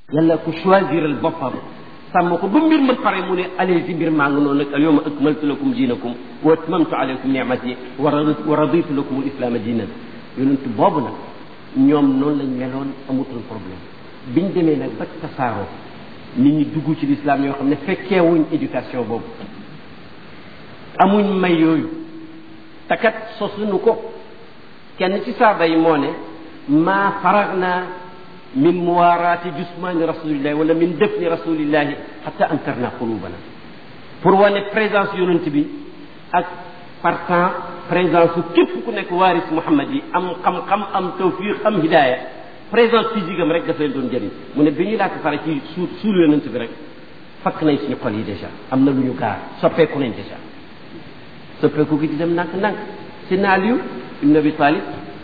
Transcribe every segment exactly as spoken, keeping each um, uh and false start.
yàlla ku choisiral boppam sàmm ko ba mbir ma pare mu ne allez si mbir maa ngi noonu nag al yawma akmaltu lakum diinakum wa atmamtu alaykum ni'mati wa raditu lakum al islaama diinan yonent boobu nag ñoom noonu lañ meloon amutoon problème biñ demee nag ba tasaaroo nit ñi dugg ci l'islam yoo xam ne fekkeewuñ éducation boobu amuñ may yooyu takat sosuñu ko kenn ci saaba yi moo ne maa faragna min muwaaraati jusmaani rasulillahi wala min dëfni rasulillahi xata ankarna qulubana pour wane présence yonent bi ak partant présence su képp ku nekk waaris Muhammad yi am xam-xam am tawfiq am hidaaya présence physique am rek daf leen doon jëriñ mu ne bi ñu laata pare ci suul suul yonent bi rek fakk nañ suñu xol yi déjà am na lu ñu gaar soppeeku nañ déjà soppeeku gi di dem ndànk-ndànk Seydina Aliyu ibn Abi Talib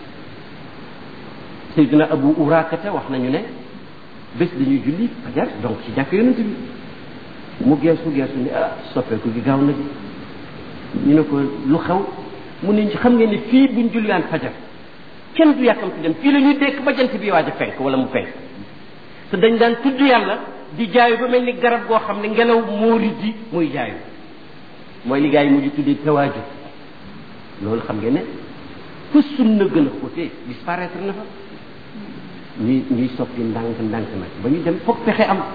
Seydina Abu Urakata wax nañu ne bés dañuy julli fajar donc ci jàkk yonent bi mu geesu geesu ne ah soppeeku gi gaaw na bi ñu ne ko lu xew mu ne xam ngeen ne fii buñ julliwaan fajar kenn du yàkkamti dem fii la ñuy dekk ba jant bi waaj a fenk wala mu fenk te dañ daan tudd yàlla di jaayu ba mel ni garab goo xam ne ngelaw moo rijji muy jaayu mooy li gaa yi mujj tuddee tawaaju loolu xam ngeen ne fa sunna gën a xóotee disparaître na fa ñuy ñuy soppi ndànk ndànk nag ba ñu dem foog pexe am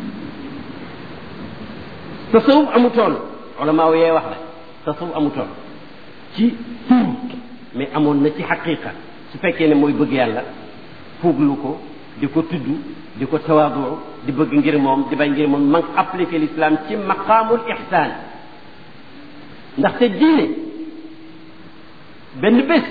tasawuf amutoon ulama yee wax la tasawuf amutoon ci tur mais amoon na ci xaqiqa su fekkee ne mooy bëgg yàlla fuuglu ko di ko tudd di ko tawaadu di bëgg ngir moom di bañ ngir moom man appliqué l'islam ci maqaamul ihsaan ndaxte diine benn bés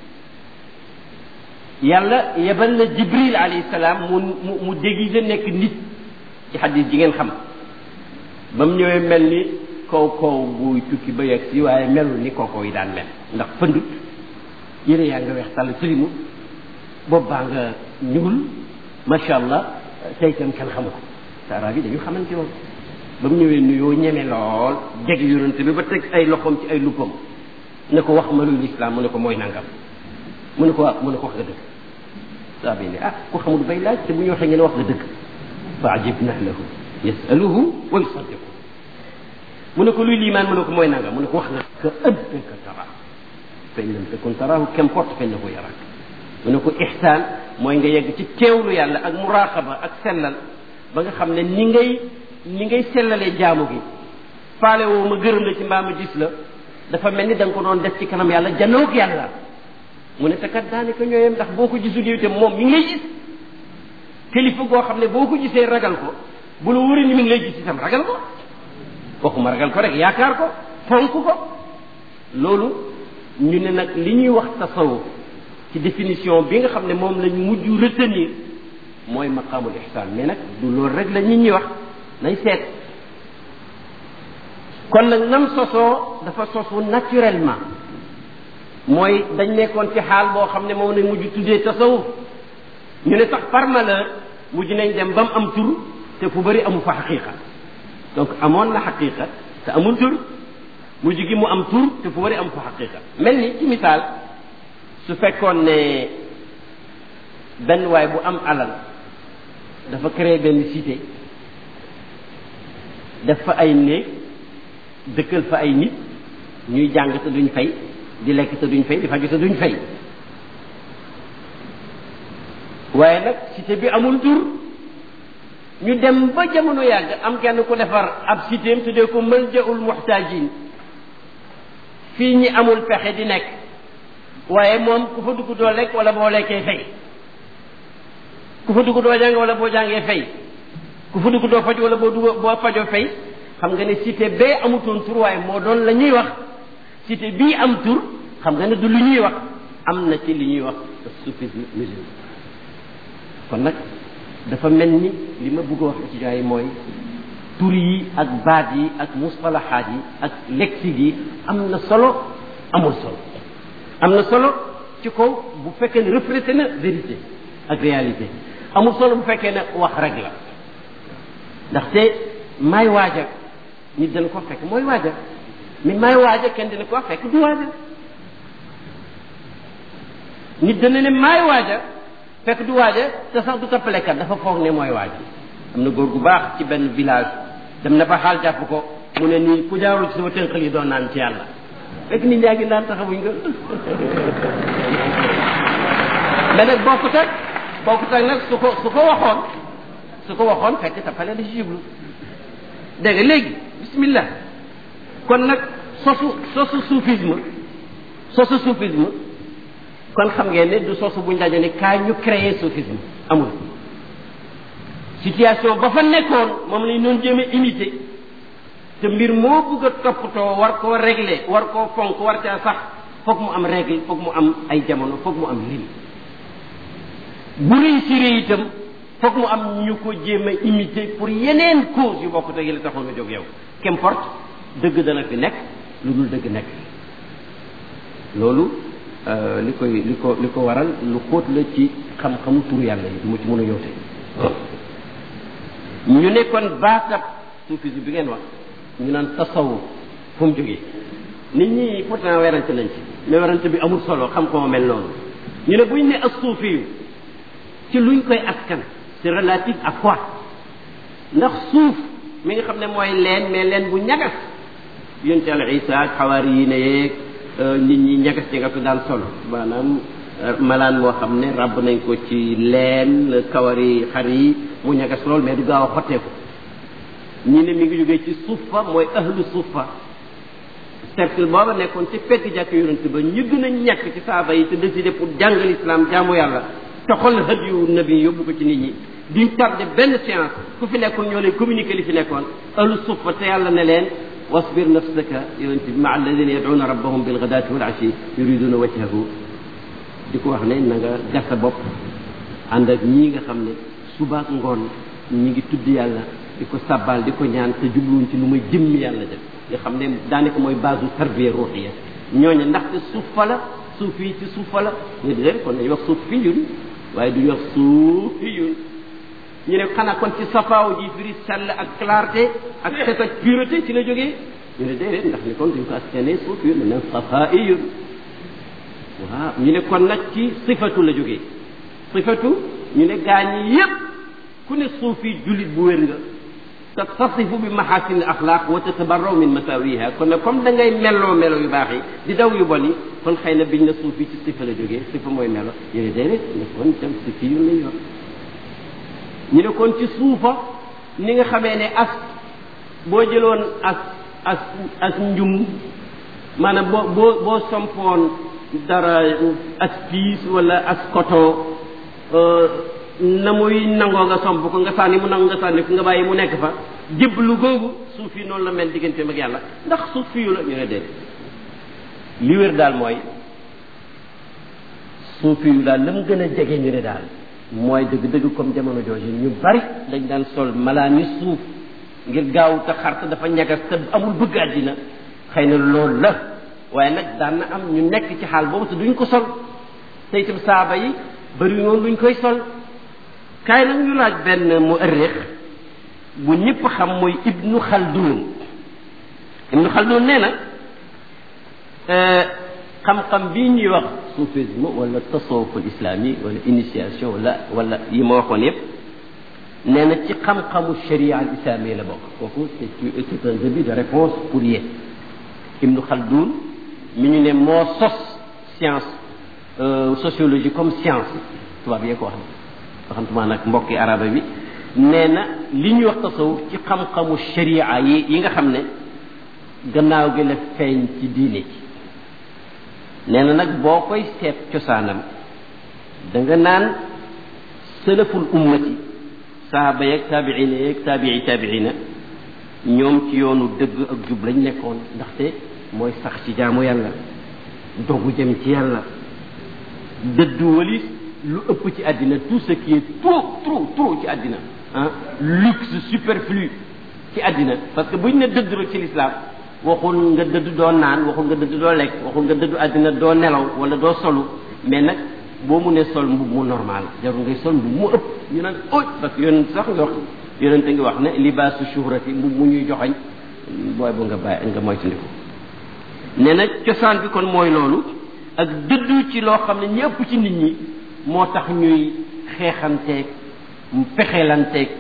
yàlla yebal na Jibril alayhi salaam mu mu mu déguisé nekk nit ci xadis ji ngeen xam ba mu ñëwee mel ni kaw kaw buy tukki ba yegg si waaye melul ni kaw kaw yi daan mel ndax fëndut yére yaa nga weex tàll silimu bopp baa nga ñuul macha allah tey itam kenn xamu ko te arab yi dañu xamante woon ba mu ñëwee nuyoo ñeme lool jeg yonent bi ba teg ay loxoom ci ay luppam ne ko wax ma luy lislaam mu ne ko mooy nangam mu ne ko mu ne ko wax nga dëgg saa bi ne ah ku xamul bay laaj te bu ñu waxee ngeen wax nga dëgg fa ajibna lahu yasaluhu wa yusaddiqu mu ne ko luy liimaan mu ne ko mooy nangam mu ne ko wax nga ka annaka tara fa in lam takun tarahu qu'importe fa innahu yarak mu ne ko ihsaan mooy nga yegg ci teewlu yàlla ak muraqaba ak sellal ba nga xam ne ni ngay ni ngay sellalee jaamu gi faale woo ma gërëm la ci mbaa ma gis la dafa mel ni da nga ko doon def ci kanam yàlla janoog yàlla mu ne te kat daanaka ñooyam ndax boo ko gisul yow itam moom mi ngi lay gis kilifa goo xam ne boo ko gisee ragal ko bu la wóoree ni mi ngi lay gis itam ragal ko waxuma ragal ko rek yaakaar ko fonk ko loolu ñu ne nag li ñuy wax tasawuf ci définition bi nga xam ne moom lañ mujj retenir mooy maqaamul ihsaan mais nag du loolu rek la nit ñi wax nañ seet kon nag nam sosoo dafa sosu naturellement mooy dañ nekkoon ci xaal boo xam ne moom lañ mujj tuddee tasawuf ñu ne sax par malheur mujj nañ dem ba mu am tur te fu bëri amu fa xaqiqa donc amoon na xaqiqa te amul tur mujj gi mu am tur te fu bëri amu fa xaqiqa mel ni ci misaal su fekkoon ne benn waay bu am alal dafa créé benn cité def fa ay néeg dëkkal fa ay nit ñuy jàng te duñ fay di lekk te duñ fay di faju te duñ fay waaye nag cité bi amul tur ñu dem ba jamono yàgg am kenn ku defar ab citéem tuddee ko maljaul muhtajin fii ñi amul pexe di nekk waaye moom ku fa dugg doo lekk wala boo lekkee fay ku fa dugg doo jàng wala boo jàngee fay ku fa dugg doo faj wala boo dugg boo fajoo fay xam nga ne cité bee amutoon tur waaye moo doon la ñuy wax cité bii am tur xam nga ne du lu ñuy wax am na ci li ñuy wax soufisme musulman kon nag dafa mel ni li ma bëgg a wax étudiants yi mooy tur yi ak baat yi ak mustalahaat yi ak lexique yi am na solo amul solo am na solo ci kaw bu fekkee ne reflété na vérité ak réalité amul solo bu fekkee ne wax rek la ndaxte maay waaja nit dana ko fekk mooy waaja mais maay waaja kenn dina ko fekk du waaja nit dana ne maay waaja fekk du waaja te sax du tappalekat dafa foog ne mooy waaja am na góor gu baax ci benn village dem na ba xaal jàpp ko mu ne nii ku jaarul ci sama tënqal yi doon naan ci yàlla fekk nit ñaa ngi naan taxawuñ nga mais nag bokkut ak bokkut ak nag su ko su ko waxoon su ko waxoon fekk tapale la ci jublu dégg nga léegi bismillah kon nag sosu sosu soufisme sosu soufisme kon xam ngeen ne du sosu buñ daje ne kaay ñu créer soufisme amul situation ba fa nekkoon moom lañ doon jéem a imiter te mbir moo bëgg a toppatoo war koo régler war koo fonk war caa sax foog mu am règle foog mu am ay jamono foog mu am lim bu réussir itam foog mu am ñu ko jéem a imiter pour yeneen cause yu bokk te yi la taxoon a jóg yow qu'importe dëgg dana fi nekk lu dul dëgg nekk loolu li koy li ko li ko waral lu xóot la ci xam-xamu tur yàlla yi mu ci mën a yowte ñu nekkoon baatab soufisme bi ngeen wax ñu naan tasawuf fu mu jógee nit ñi pourtant werante nañ ci mais werante bi amul solo xam ko ma mel noonu ñu ne buñ ne as suufi yu ci luñ koy askan c'est relatif à quoi ndax suuf mi nga xam ne mooy leen mais leen bu ñagas yonent Yàlla Isa ak xawaari yi ne yeeg nit ñi ñagas ñagasu daan solo maanaam malaan moo xam ne ràbb nañ ko ci leen kawari xar yi mu ñagas lool mais du gaaw a xotteeku ñi ne mi ngi jógee ci suufa mooy ahlu suufa cercle booba nekkoon ci pegg jàkk yonent ba ñu gën a ñàkk ci saaba yi te décidé pour jàngal islam jaamu yàlla toxal hadiyu nabi yóbbu ko ci nit ñi duñ tardé benn séance ku fi nekkoon ñoo lay communiquer li fi nekkoon ahlu suufa te yàlla ne leen wasbir nafsaka yonent bi maa alladina yad'una rabbahum bilghadaati wal ashi yuriduna wajhahu di ko wax ne na nga gas sa bopp ànd ak ñii nga xam ne subaak ngoon ñi ngi tudd yàlla di ko sabbal di ko ñaan te jubluwuñ ci lu may jëmmi yàlla def nga xam ne daanaka mooy base tarbiya ruuxiya ñooñu ndaxte suuf fa la suuf yi ci suuf fa la ñu di kon dañuy wax suuf fi yun waaye duñu wax suuf fi yun ñu ne xanaa kon ci safaaw ji firi sell ak clarté ak set ak pureté ci la jógee ñu ne déedéet ndax ni kon duñ ko askane suuf yun ne safaa i yun waaw ñu ne kon nag ci sifatu la jógee sifatu ñu ne gaañ yépp ku ne suufi jullit bu wér nga tattasifu bi mahasin al axlaq wa tatabarraw min masawiha kon nag comme da ngay melloo melo yu baax yi di daw yu bon yi kon xëy na biñ na suufi ci sifa la jógee sifa mooy melo ñu ne déedéet ne kon tam sifi yu lañ yor ñu ne kon ci suufa ni nga xamee ne as boo jëloon as as as njum maanaam boo boo boo sompoon dara as piis wala as koto na muy nangoo nga somp ko nga sànni mu nangu nga sànni ko nga bàyyi mu nekk fa jébbalu googu suuf yi noonu la mel digganteem ak yàlla ndax suuf fi yu la ñu ne déet li wér daal mooy suuf yu daal la mu gën a jege ñu ne daal mooy dëgg-dëgg comme jamono jooju ñu bari dañ daan sol malaani suuf ngir gaaw te xarte dafa ñagas te amul bëgg àddina xëy na loolu la waaye nag daan na am ñu nekk ci xaal boobu te duñ ko sol te itam saaba yi bari noonu luñ koy sol kaay nag ñu laaj benn mu'arrix bu ñëpp xam mooy ibnu xaldun ibnu xaldun nee na xam-xam bii ñuy wax soufisme wala tasawuf al islami wala initiation wala wala yi ma waxoon yëpp nee na ci xam-xamu sharia al islami la bokk kooku c'est un début de réponse pour yéen ibnu xaldun mi ñu ne moo sos science sociologie comme science tubaab yee ko wax waxantuma nag mbokki araba bi nee na li ñuy wax tasawuf ci xam-xamu sharia yi yi nga xam ne gannaaw gi la feeñ ci diine ci nee na nag boo koy seet cosaanam da nga naan salaful ummati saaba yeeg taabiina yeeg taabii taabiina ñoom ci yoonu dëgg ak jub lañ nekkoon ndaxte mooy sax ci jaamu yàlla dogu jëm ci yàlla dëddu walis lu ëpp ci àddina tout ce qui est trop trop trop ci àddina ah luxe superflu ci àddina parce que buñ ne dëdd rek ci l'islam waxul nga dëdd doo naan waxul nga dëdd doo lekk waxul nga dëddu àddina doo nelaw wala doo solu mais nag boo mu ne sol mbub mu normal jarul ngay sol mbub mu ëpp ñu naan oj parce que yonent sax nga wax yonent ngi wax ne libaasu shuhrati mbub mu ñuy joxañ booy bu nga bàyyi nga moytandiku nee na cosaan bi kon mooy loolu ak dëddu ci loo xam ne ñëpp ci nit ñi moo tax ñuy xeexanteeg pexeelanteeg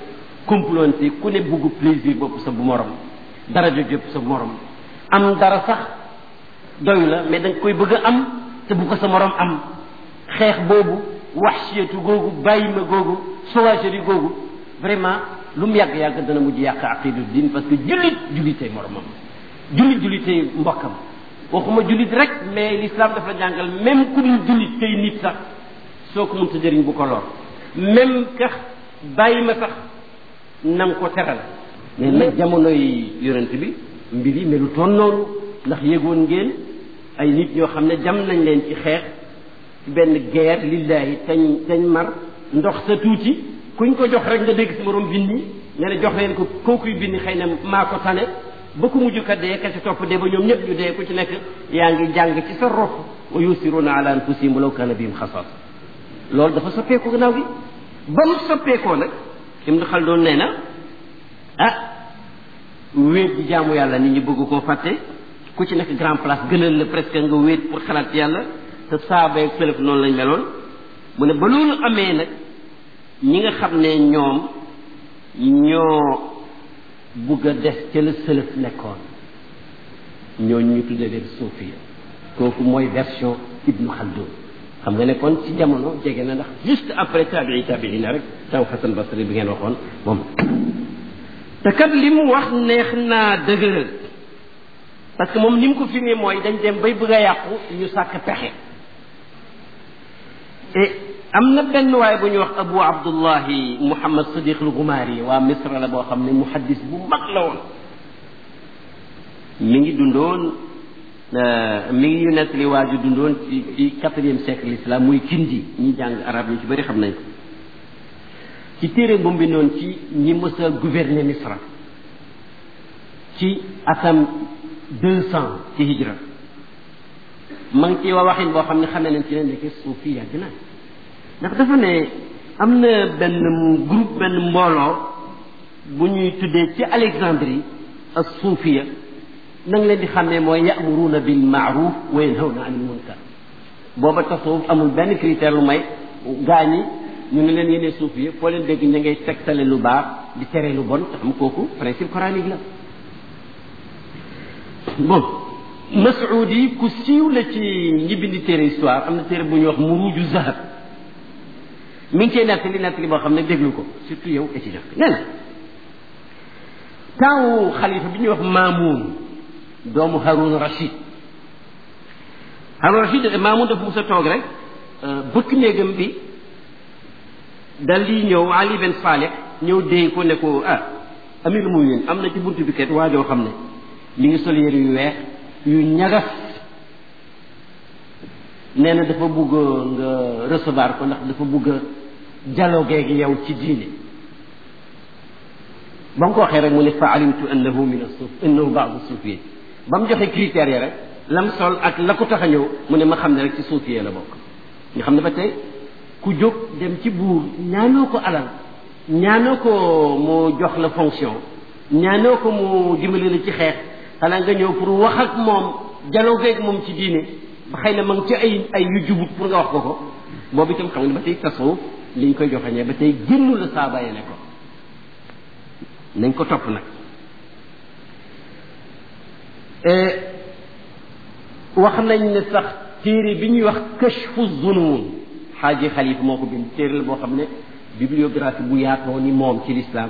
complonté ku ne bugg plaisir bopp sa bu morom daraja jëpp sa morom am dara sax doy la mais da nga koy bëgg a am te bu ko sa morom am xeex boobu waxsiyatu googu bàyyi ma googu sauvagerie googu vraiment lu mu yàgg-yàgg dana mujj yàq aqidu din parce que jullit jullitee moromam jullit jullitee mbokkam waxuma jullit rek mais l'islam dafa la jàngal même ku dul jullit tey nit sax soo ko mënta jëriñ bu ko lor même kax bàyyi ma sax na nga ko teral mais nag jamonoy yonent bi mbir yi melu toon noonu ndax yëgoon ngeen ay nit ñoo xam ne jam nañ leen ci xeex ci benn guerre lillahi tañ tañ mar ndox sa tuuti kuñ ko jox rek nga dégg si morom binni nga ne jox leen ko kookuy binni xëy na maa ko tane ba ku mujj ka dee ka ci topp dee ba ñoom ñëpp ñu dee ku ci nekk yaa ngi jàng ci sa rox wa yusiruna ala anfusihim walaw kana bihim xasas loolu dafa soppeeku gannaaw gi ba mu soppeekoo nag Ibn Khaldun nee na ah wéet di jaamu yàlla nit ñi bëgg koo fàtte ku ci nekk grand place gënal la presque nga wéet pour xalaat yàlla te saaba ak sëlëf noonu lañ meloon mu ne ba loolu amee nag ñi nga xam ne ñoom ñoo bugg a des ca la sëlëf nekkoon ñooñu ñu tuddee leen suufiya kooku mooy version Ibn Khaldun xam nga ne kon ci jamono jege na ndax juste après tabii tabii la rek taw Xasan Basri bi ngeen waxoon moom te kat li mu wax neex naa dëgëral parce que moom ni mu ko firee mooy dañ dem bay bëgg a yàqu ñu sàkk pexe et am na benn waaye bu ñuy wax Abu Abdullahi Muhammad Sadiq al-Ghumari waa Misra la boo xam ne muhaddis bu mag la woon mi ngi dundoon mi ngi ñu nettali waa ju dundoon ci ci quatrième siècle l'islam muy Kindi ñi jàng arab ñu ci bëri xam nañ ko ci téere bu mu bindoon ci ñi mës a gouverner Misra ci atam deux cent ci hijra ma ngi ci wa waxin boo xam ne xamee nañ ci ne ndeke suufi yàgg na ndax dafa ne am na benn groupe benn mbooloo bu ñuy tuddee ci Alexandrie as suufiya na nga leen di xam ne mooy ya'muruna bil ma'ruf wa yanhawna anil munkar booba tasawuf amul benn critère lu may gaa ñi ñu ne leen yéene suufiya foo leen dégg ña ngay tegtale lu baax di tere lu bon te xam kooku principe coranique la bon Mas'ud yi ku siiw la ci ñi bindi téere histoire am na téere bu ñuy wax Muruju Zahab mi ngi cee nettali nettali boo xam ne déglu ko surtout yow étudiant nee na taawu xalifa bi ñuy wax Maamun doomu Haroun Rachid Haroun Rachid Maamun dafa mos a toog rek bëkk néegam bi dal di ñëw Ali Ben Saleh ñëw déy ko ne ko ah amirul mu'minin am na ci buntu bi kat waajoo xam ne mi ngi sol yére yu weex yu ñagas nee na dafa bugg nga recevoir ko ndax dafa bugg a dialogue gi yow ci diine ba mu ko waxee rek mu ne fa alimtu annahu min as-suf innahu ba'du as-sufiyya ba mu joxe critères yi rek lam sol ak la ko tax a ñëw mu ne ma xam ne rek ci suufiyee la bokk nga xam ne ba tey ku jóg dem ci buur ñaanoo ko alal ñaanoo ko mu jox la fonction ñaanoo ko mu dimbali la ci xeex xanaa nga ñëw pour wax ak moom dialogue ak moom ci diine ba xëy na ma ngi ci ay ay yu jubut pour nga wax ko ko boobu itam xam nga ne ba tey tasawuf li ñu koy joxeñee ba tey génnu la saaba yi ne ko nañ ko topp nag wax nañ ne sax téere bi ñuy wax kashfu zunun xaaji xalifa moo ko bind téere la boo xam ne bibliographie bu yaatoo ni moom ci l'islam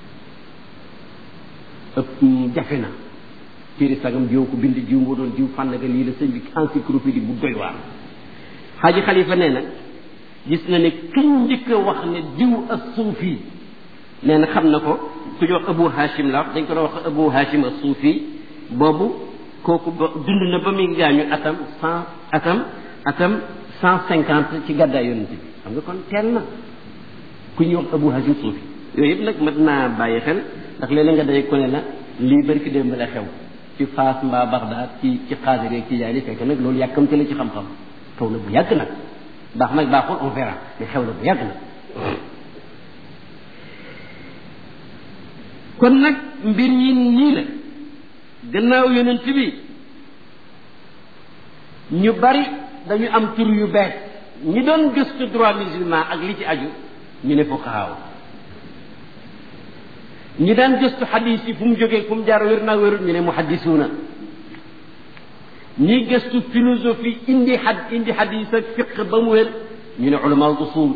ëpp jafe na téere sagam jiw ko bind jiw moo doon jiw fànn ga lii la sëñ bi encyclopédie bu doy waar xaaji xalifa nee na gis na ne kiñ njëkk a wax ne diw as-suufi nee na xam na ko ku ñu wax Abu Hashim la dañ ko doon wax Abu Hashim as-Suufi boobu kooku ba dund na ba muy gaañu atam cent atam atam cent cinquante ci gàddaay yonent bi xam nga kon teel na ku ñuy wax Abu Hashim Suufi yooyu yëpp nag mat naa bàyyi xel ndax léeg-léeg nga day ko ne la lii bari ki démb la xew ci Faas mbaa Bagdad ci ci Xaadir ak ci Jaani fekk nag loolu yàkkamte la ci xam-xam xew na bu yàgg nag baax nag baaxul on verra mais xew na bu yàgg nag kon nag mbir yi nii la gannaaw yonent bi ñu bari dañu am tur yu bees ñi doon gëstu droit musulman ak li ci aju ñu ne fuqahaa ñi daan gëstu xadis yi fu mu jógee fu mu jaar wér naa wérul ñu ne muhaddisuuna ñi gëstu philosophie indi xad indi xadis ak fiq ba mu wér ñu ne ulama usul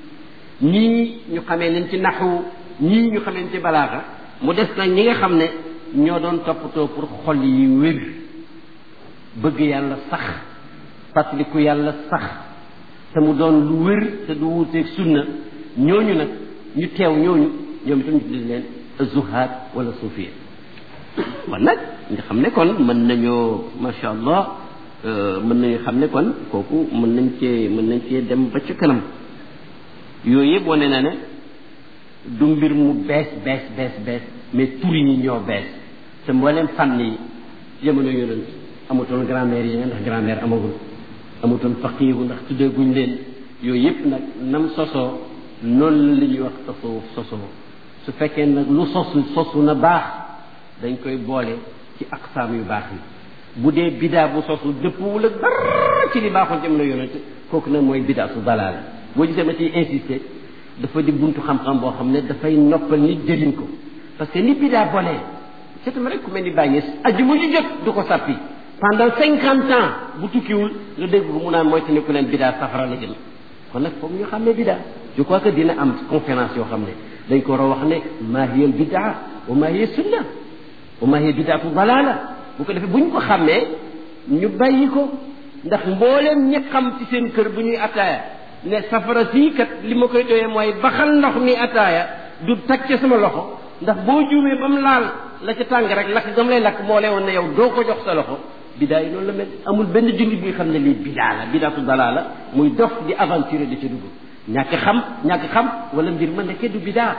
ñii ñu xamee leen ci naxu ñii ñu xamee leen ci balaaxa mu des nag ñi nga xam ne ñoo doon toppatoo pour xol yi wér bëgg yàlla sax fàttaliku yàlla sax te mu doon lu wér te du wuuteeg sunna ñooñu nag ñu teew ñooñu ñoom itam ñu tuddee leen zuhaad wala suufiya kon nag nga xam ne kon mën nañoo macha allah mën nañu xam ne kon kooku mën nañ cee mën nañ cee dem ba ca kanam yooyu yëpp wane na ne du mbir mu bees bees bees bees mais tur yi ñoo bees te mboolem fànn yi jamono yonent amutoon grammaire yi ndax grammaire amagul amutoon faqiihu ndax tuddee guñ leen yooyu yëpp nag nam sosoo noonu la ñuy wax tasawuf sosoo su fekkee nag lu sosu sosu na baax dañ koy boole ci aqsaam yu baax yi bu dee bidaa bu sosu dëppwul ak dara ci li baaxoon jamono yonent kooku nag mooy bidaa su dalaal boo gisee ma ciy insister dafa di buntu xam-xam boo xam ne dafay noppal nit jëriñ ko parce que ni bidaa bonee c'est rek ku mel ni bàyyi aju mu ci jot du ko sàppi pendant cinquante ans bu tukkiwul nga dégg ko mu naan mooy te ne ku leen bidaa safara la jëm kon nag foog ñu xam ne bidaa je crois que dina am conférence yoo xam ne dañ ko war a wax ne maa hiya al bidaa wa maa hiya sunna wa maa hiya bidaatu dalaala bu ko defee bu ñu ko xàmmee ñu bàyyi ko ndax mbooleem ñi xam ci seen kër bu ñuy ataaya ne safara sii kat li ma koy doyee mooy baxal ndox mi ataaya du tag ca sama loxo ndax boo juumee ba mu laal la ca tàng rek lakk gam lay lakk moo lay woon ne yow doo ko jox sa loxo bidaa yi noonu la mel amul benn jullit bi xam ne lii bidaa la bidaatu dalaala muy dof di aventure di ca dugg ñàkk xam ñàkk xam wala mbir ma nekkee du bidaa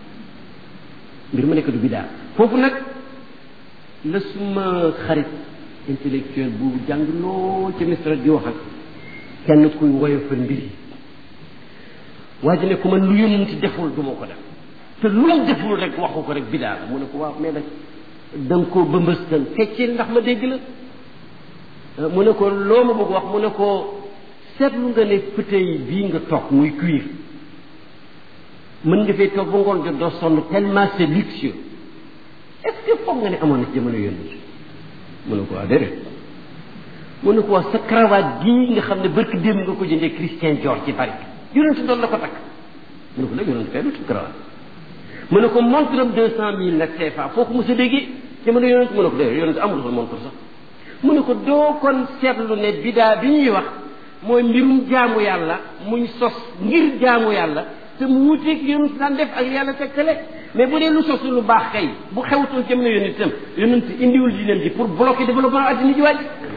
mbir ma nekkee du bidaa foofu nag la suma xarit intellectuel bu jàng lool ca misra di wax ak kenn kuy woyofal mbir yi waa ji ne ku man lu yonent deful du ma ko def te lu mu deful rek waxu ko rek bidaa la mu ne ko waaw mais nag da nga koo bëmbëstal fecceel ndax ma dégg la mu ne ko loo ma bëgg wax mu ne ko seetlu nga ne fauteuil bii nga toog muy cuir mën nga fay toog ba ngoon jot doo sonn tellement c'est luxueux est-ce que foog nga ne amoon na ci jamono yonent mu ne ko waa déedéet mu ne ko waa sa cravate gii nga xam ne barki démb nga ko jëndee Christian Dior ci Paris yonent doon la ko takk mu ne ko nag yonent kay du cravate mu ne ko montre am deux cent mille nag C F A foo ko mos a déggee jamono yonent mu ne ko déedéet yonent amul fa montre sax mu ne ko doo kon seetlu ne bidaa bi ñuy wax mooy mbirum jaamu yàlla muñ sos ngir jaamu yàlla te mu wuteeg yonent daan def ak yàlla tegtale mais bu dee lu sos lu baax kay bu xewtoon jamono yonent itam yonent indiwul diineem ji pour bloquer développement addina ji waaj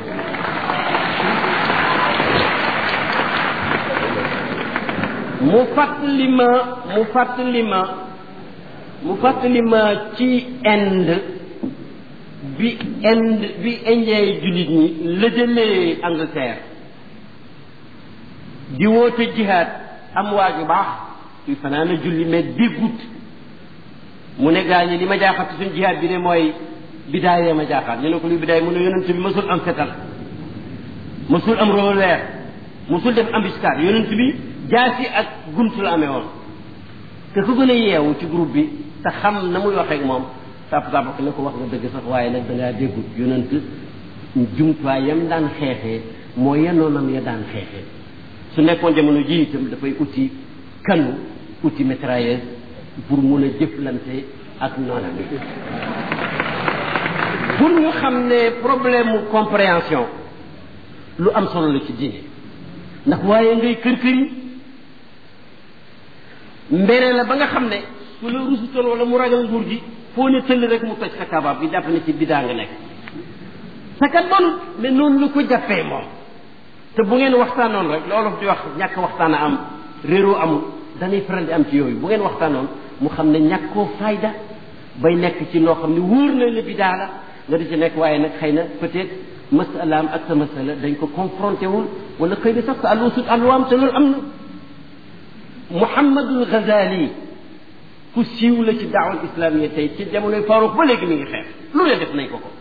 mu fàttali ma mu fàttali ma mu fàttali ma ci Inde bi Inde bi indien yi jullit ñi lëjëlee Angleterre di woote jihaad am waaju baax kuy fanaan a julli mais déggut mu ne gaa ñi li ma jaaxal ci suñ jihaad bi de mooy bidaayee ma jaaxal ñu ne ko luy bidaay mu ne yonent bi mësul am fetal mësul am revolver mësul def embuscade yonent bi jaasi ak gunt la amee woon te ku gën a yeewu ci groupe bi te xam na muy waxeek moom sàpp sàpp ne ko wax nga dëgg sax waaye nag da ngaa déggut yonent jumtuwaay yam daan xeexee moo yenoonam ya daan xeexee su nekkoon jamono ji itam dafay uti kanu uti mitrailleuse pour mun a jëflante ak noona bi pour ñu xam ne problème mu compréhension lu am solo la ci diine ndax waaye ngay kër kër yi mbere la ba nga xam ne su la rusutoon wala mu ragal nguur gi foo ne tëll rek mu toj sa kabaab bi jàpp ne ci bidaa nga nekk sa kat bonut mais noonu lu ko jàppee moom te bu ngeen waxtaanoon rek loolu di wax ñàkk waxtaan a am réeroo amul danay faral di am ci yooyu bu ngeen waxtaanoon mu xam ne ñàkkoo fayda bay nekk ci loo xam ne wóor na la bidaa la nga di ci nekk waaye nag xëy na peut-être masalaam ak sa masala dañ ko confronté wul wala xëy na sax sa àllu sut àlluwaam te loolu am na Muhammadul Ghazali ku siiw la ci daawal islamiyya tey ci jamonoy Faruq ba léegi mi ngi xeex lu ne def nañ ko ko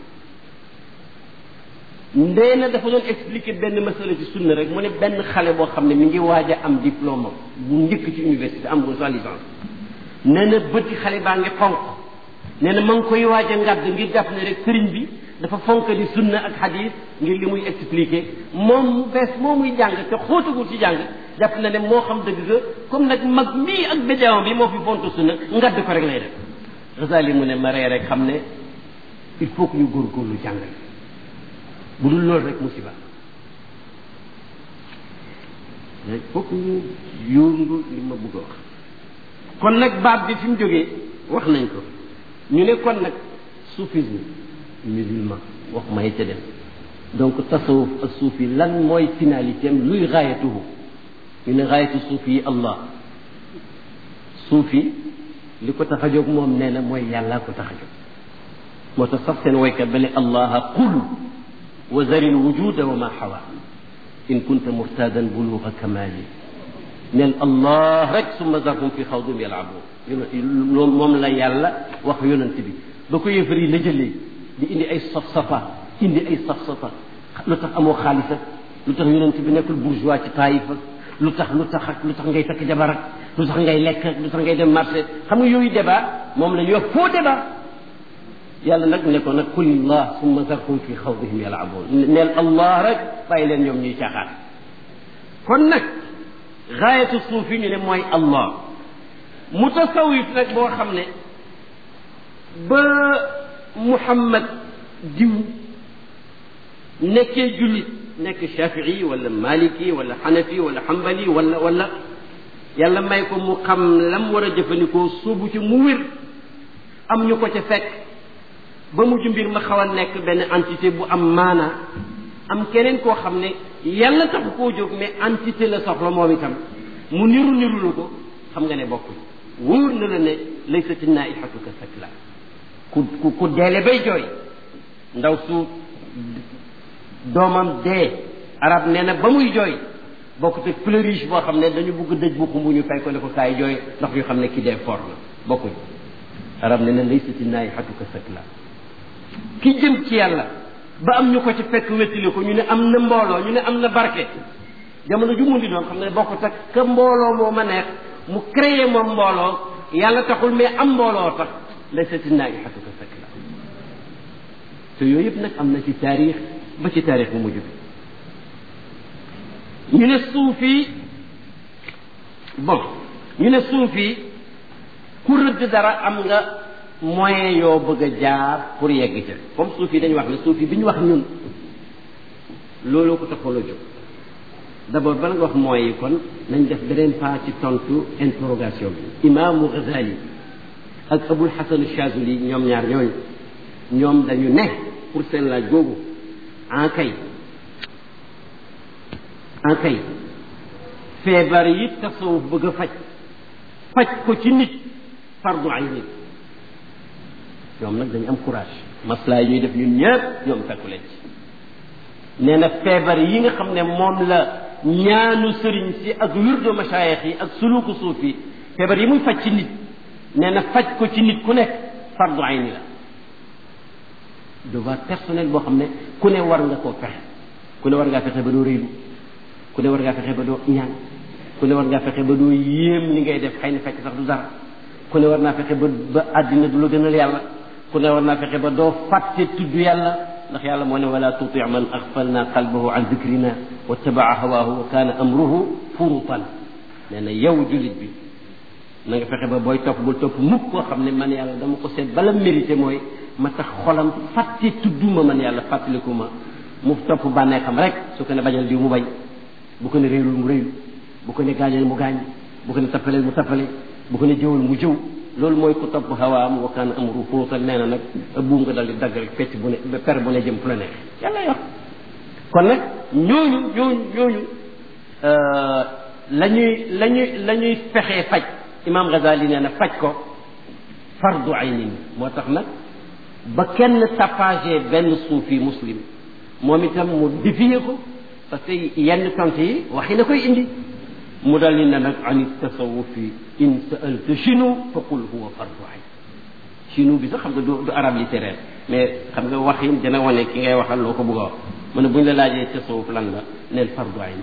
ndee na dafa doon expliquer benn masala ci sunna rek mu ne benn xale boo xam ne mi ngi waaj a am diplôme bu njëkk ci université am bu sa licence nee na bëti xale baa ngi xonq nee na ma ngi koy waaj a ngàdd ngir jàpp ne rek sëriñ bi dafa fonk di sunna ak xadis ngir li muy expliqué moom mu bees moo muy jàng te xóotagul ci jàng jàpp na ne moo xam dëgg ga comme nag mag mii ak béjawam bi moo fi fontu sunna ngadd ko rek lay def Ghazali mu ne ma ree rek xam ne il faut que ñu góorgóorlu jàngal bu dul loolu rek musiba il faut que ñu yóndu li ma bëgg a wax kon nag baat bi fi mu jógee wax nañ ko ñu ne kon nag soufisme musulman wax may ca dem donc tasawuf ak suufi lan mooy finalité am luy gaayatuhu ñu ne gaayatu suufi yi allah suufi li ko tax a jóg moom nee na mooy yàllaa ko tax a jóg moo tax sax seen woykat ba ne allaha qul wa zari lwujuda wa ma xawa in kunta murtadan buluga kamali neel allah rek summa zarhum fi xawdum yalabun loolu moom la yàlla wax yonent bi ba ko yëfar yi la jëlee di indi ay saf-safa indi ay saf-safa lu tax amoo xaalis ak lu tax yonent bi nekkul bourgeois ci Taïf ak lu tax lu tax ak lu tax ngay takk jabar ak lu tax ngay lekk ak lu tax ngay dem marché xam nga yooyu débat moom la ñuy wax faux débat yàlla nag ne ko nag qulillah summa zarhum fi xawdihim yalabun neel allah rek bàyyi leen ñoom ñuy caaxaan kon nag gaayatu suufi ñu ne mooy allah mutasawif nag boo xam ne ba Muhammad diw nekkee jullit nekk shafii wala maliki wala xanafi wala xambali wala wala yàlla may ko mu xam lam war a jëfandikoo suubu ci mu wér am ñu ko ca fekk ba mujj mbir ma xaw a nekk benn entité bu am maana am keneen koo xam ne yàlla taxu koo jóg mais entité la soxla moom itam mu niru niru la ko xam nga ne bokkul wóor na la ne laysati naihatu ka sakla ku ku ku deele bay jooy ndaw su doomam dee arab nee na ba muy jooy bokkut ak pleurige boo xam ne dañu bugg dëj bu xumbu ñu fay ko ne ko kaay jooy ndax ñu xam ne ki dee for na bokkuñ arab nee na laysati naihatu ka sakla ki jëm ci yàlla ba am ñu ko ci fekk wettili ko ñu ne am na mbooloo ñu ne am na barke jamono ju mun di doon xam ne bokkut ak ka mbooloo moo ma neex mu créé moom mbooloo yàlla taxul mais am mbooloo tax laysati naihatu ka sakla te yooyu yëpp nag am na ci taarix ba ci taarix bu mujj bi ñu ne suufi bon ñu ne suufi ku rëdd dara am nga moyen yoo bëgg a jaar pour yegg ca comme suufi dañu wax ne suufi bi ñu wax ñun looloo ko taxoon a jóg d'abord bala nga wax moyens yi kon nañ def beneen pas ci tontu interrogation bi imaamu Ghazali ak Abul Hasan Chazuli ñoom ñaar ñooñu ñoom dañu ne pour seen laaj googu en kay en kay feebar yi tasawuf bëgg a faj faj ko ci nit fardu ay nit ñoom nag dañu am courage maslaa yi ñuy def ñun ñëpp ñoom fekku leen ci nee na feebar yi nga xam ne moom la ñaanu sëriñ si ak wirdo masaayix yi ak suluku suufi feebar yi muy faj ci nit nee na faj ko ci nit ku nekk fardu ayni la devoir personnel boo xam ne ku ne war nga koo fexe ku ne war ngaa fexe ba doo réylu ku ne war ngaa fexe ba doo ñaan ku ne war ngaa fexe ba doo yéem li ngay def xëy na fekk sax du dara ku ne war naa fexe ba ba àddina du la gënal yàlla ku ne war naa fexe ba doo fàtte tudd yàlla ndax yàlla moo ne wala tuti man axfalna qalbahu an dikrina wa tabaa hawaahu wa kaana amruhu furutan nee na yow jullit bi na nga fexe ba booy topp bul topp mukk koo xam ne man yàlla dama ko seet bala mérité mooy ma tax xolam fàtte tudduma man yàlla fàttaliku ma mu topp bànnee xam rek su ko ne bañal diw mu bañ bu ko ne réylul mu réylu bu ko ne gaañal mu gaañ bu ko ne tappaleel mu tappale bu ko ne jëwal mu jëw loolu mooy ku topp hawaam wa kaana amruhu furutan nee na nag buum nga dal di dagg rek fecc bu ne per bu ne jëm fu la neex yàlla wax kon nag ñooñu ñooñu ñooñu la ñuy la ñuy la ñuy fexee faj imam Ghazali nee na faj ko fardu aynin moo tax nag ba kenn tapagé benn suufi muslim moom itam mu défier ko parce que yenn tont yi waxi na koy indi mu dal ni ne nag ani tasawufi in sa'alta chinu fa qul huwa fardu ayn chinu bi sax xam nga du du arabe littéraire mais xam nga waxin dina wane ki ngay waxal loo ko bëgg a wax mu ne bu ñu la laajee tasawuf lan la neel fardu ayn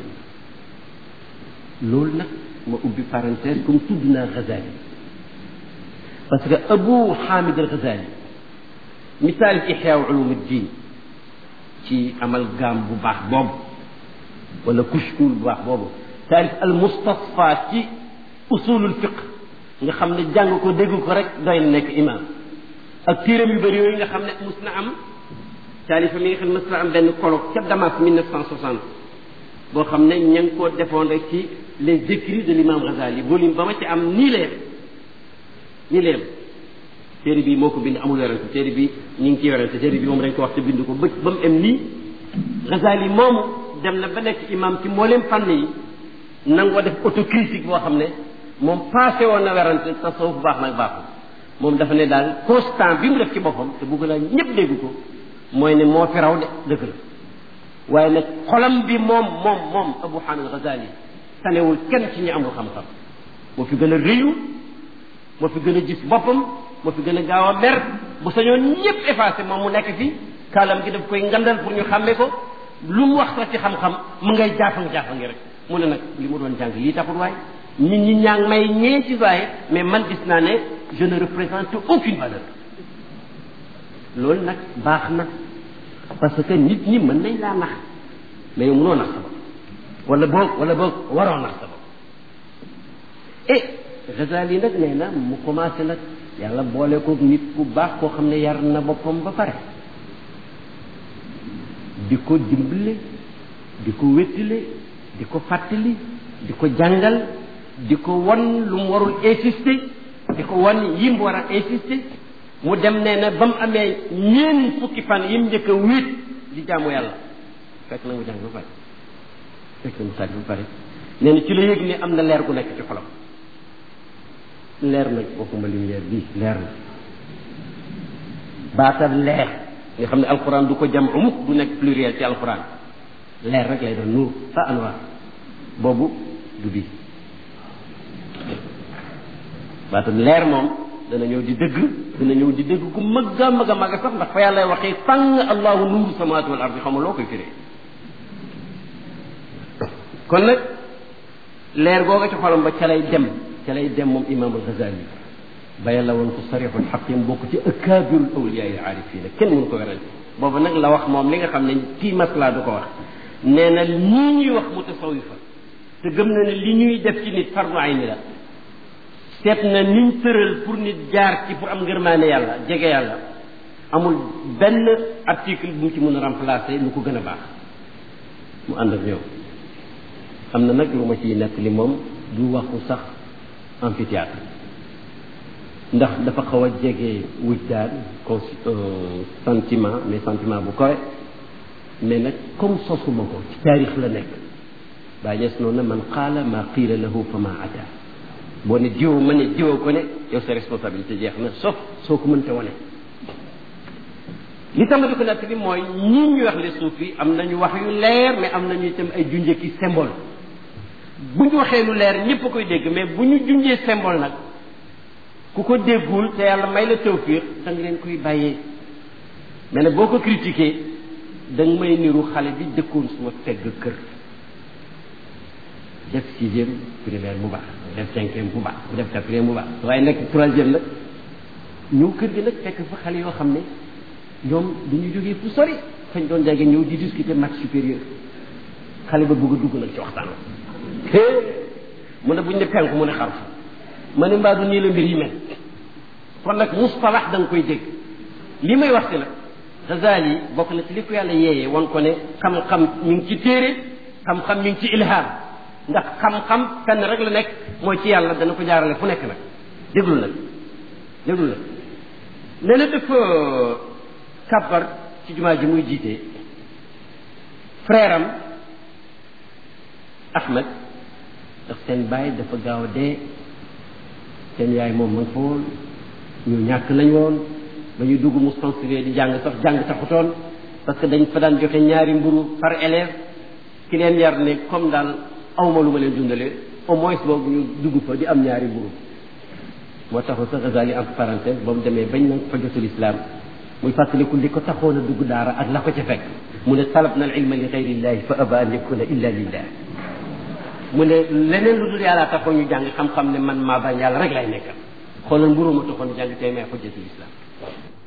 loolu nag ma ubbi parenthèse comme tudd naa Ghazali parce que Abu Hamid al-Ghazali misaal Ihya Ulumuddin ci amal gaam bu baax boobu wala kushkul bu baax boobu taalif al-Mustasfa ci usulul fiqh nga xam ne jàng ko dégg ko rek doy na nekk imam ak téeram yu bëri yooyu nga xam ne mus na am taalifa mi nga xam ne mus na am benn colloque ca Damas mille neuf cent soixante boo xam ne ña ngi koo defoon rek ci les écrits de l'imam Ghazali volume ba ma ci am nii leer nii leer téere bi moo ko bind amul werante téere bi ñu ngi ciy werante téere bi moom dañ ko wax te bind ko ba ba mu am nii Ghazali moomu dem na ba nekk imam ci mbooleem fànn yi nangoo def autocritique boo xam ne moom passé woon na werante tasawuf bu baax nag baaxul moom dafa ne daal constant bi mu def ci boppam te bëgg naa ñëpp dégg ko mooy ne moo fi raw de dëgg la waaye nag xolam bi moom moom moom Abu Hamid Ghazali tanewul kenn ci ñi amul xam-xam moo fi gën a réyu moo fi gën a gis boppam moo fi gën a gaaw a mer bu sañoon ñëpp effacé moom mu nekk fi kaalam gi daf koy ngandal pour ñu xàmme ko lu mu wax sax ci xam-xam mu ngay jaafang jaafangi rek mu ne nag li mu doon jàng lii taxul waaye nit ñi ñaa ngi may ñee ci waaye mais man gis naa ne je ne représente aucune valeur loolu nag baax na parce que nit ñi mën nañ laa nax mais yow mënoo nax sa bopp wala boog wala boog waroo nax sa bopp et Ghazali nag nee na mu commencé nag yàlla boole ko nit ku baax koo xam ne yar na boppam ba pare di ko dimbale di ko wéttile di ko fàttali di ko jàngal di ko wan lu mu warul insister di ko wan yim war a insister mu dem nee na ba mu amee ñeen fukki fan yim njëkk a wéet di jaamu yàlla fekk na mu jàng ba pare fekk na mu sàcc ba pare nee na ci la yëg ne am na leer gu nekk ci xolam leer nag bokkuma lumière bii leer na baatal leer nga xam ne alquran du ko jam umuk du nekk pluriel ci alquran leer rek lay doon nuur fa anwaar boobu du bii baatal leer moom dana ñëw di dëgg dana ñëw di dëgg ku mag a mag a mag sax ndax fa yàlla waxee fang allahu nuuru samawaati wal ardi xam nga loo koy firee kon nag leer googa ci xolam ba ca lay dem ca lay dem moom imam al-Ghazali ba yàlla woon ko sarixul xaqim bokk ci akaabirul awliyaa yi aarifina kenn mënu ko werante boobu nag la wax moom li nga xam ne kii maslaa du ko wax nee na lii ñuy wax mutasawifa te gëm na ne li ñuy def ci nit fardu ayni la seet na niñ tëral pour nit jaar ci pour am ngërmaane yàlla jege yàlla amul benn article bu mu ci mën a remplacer lu ko gën a baax mu ànd ak ñoom am na nag lu ma ciy nekk li moom du waxu sax amphithéâtre ndax dafa xaw a jege wujdaan sentiment mais sentiment bu koy mais nag comme sosuma ko ci taarix la nekk baa ñees noonu na man qaala ma qiila lahu fa ma ata boo ne jiw ma ne jiwoo ko ne yow sa responsabilité jeex na sauf soo ko mënta wane li tamati ko nekk bi mooy ñii ñuy wax les suufi am nañu wax yu leer mais am nañu itam ay junjee ki symbole bu ñu waxee lu leer ñëpp a koy dégg mais bu ñu junjee symbole nag ku ko déggul te yàlla may la tawfiq da nga leen koy bàyyee mais nag boo ko critiqué da nga may niru xale bi dëkkoon suma tegg kër def sixième primaire bu baax def cinquième bu baax bu def quatrième bu baax waaye nag troisième nag ñëw kër gi nag fekk fa xale yoo xam ne ñoom dañuy jógee fu sori fañ doon jàngee ñëw di discuter maths supérieur xale ba bëgg a dugg nag ci waxtaan la mu ne buñ ne penku mu ne xarfu ma ne mbaa du nii la mbir yi mel kon nag mustalax da nga koy dégg li may wax si nag Ghazali bokk na ci li ko yàlla yeeyee wan ko ne xam-xam mi ngi ci téere xam-xam mi ngi ci ilham ndax xam-xam fenn rek la nekk mooy ci yàlla dana ko jaarale fu nekk nag déglu nag déglu nag nee na dafa kàbbar ci jumaa ji muy jiite frère am Ahmed ndax seen baay dafa gaaw a dee seen yaay moom man fa woon ñu ñàkk lañ woon ba ñu dugg mustansifé di jàng sax jàng taxutoon parce que dañ fa daan joxe ñaari mburu par élève ki leen yar ne comme daal awma lu ma leen dundale au moins boobu ñu dugg fa di am ñaari mburu moo taxu sa Ghazali entre parenthèse ba mu demee bañ nañ fa jotul islam muy fàttaliku li ko taxoon a dugg daara ak la ko ca fekk mu ne talab na al ilma li gayrillahi fa aba an yakuna illa lillah mu ne leneen lu dul yàlla taxoon ñu jàng xam-xam ne man maa bañ yàlla rek lay nekkal xoolal mburu ma taxoon jàng tey may xujjatul islam